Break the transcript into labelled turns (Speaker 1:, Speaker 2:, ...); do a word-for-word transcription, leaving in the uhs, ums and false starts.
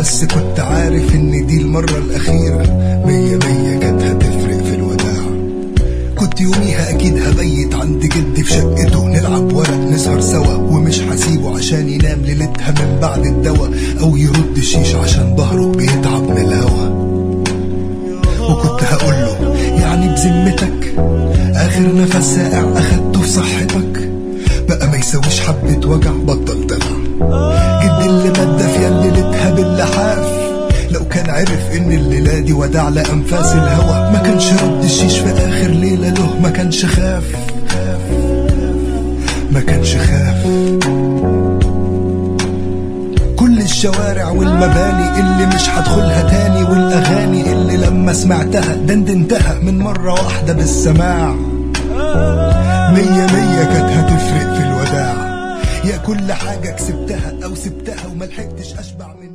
Speaker 1: بس كنت عارف ان دي المرة الاخيرة. مية مية كانت هتفرق في الوداع. كنت يوميها اكيد هبيت عند جدي في شقته، نلعب ورق نسهر سوا، ومش هسيبه عشان ينام ليلتها من بعد الدوا، او يرد الشيش عشان ظهره بيتعب من الهوا. وكنت هقوله يعني بذمتك اخر نفس ساقع اخدته في صحتك، بقى ما يسويش حبة وجع، بطل دلع. جدي اللي مادة في ليلتها باللحاف، لو كان عرف ان الليلة دي وداع لأنفاس الهوى، ما كانش رد الشيش في اخر ليلة له، ما كانش خاف ما كانش خاف. كل الشوارع والمباني اللي مش هدخلها تاني، والاغاني اللي لما سمعتها دندنتها من مرة واحدة بالسماع. مية مية كانت هتفرق في الوداع، يا كل حاجة كسبتها او سبتها وملحقتش اشبع من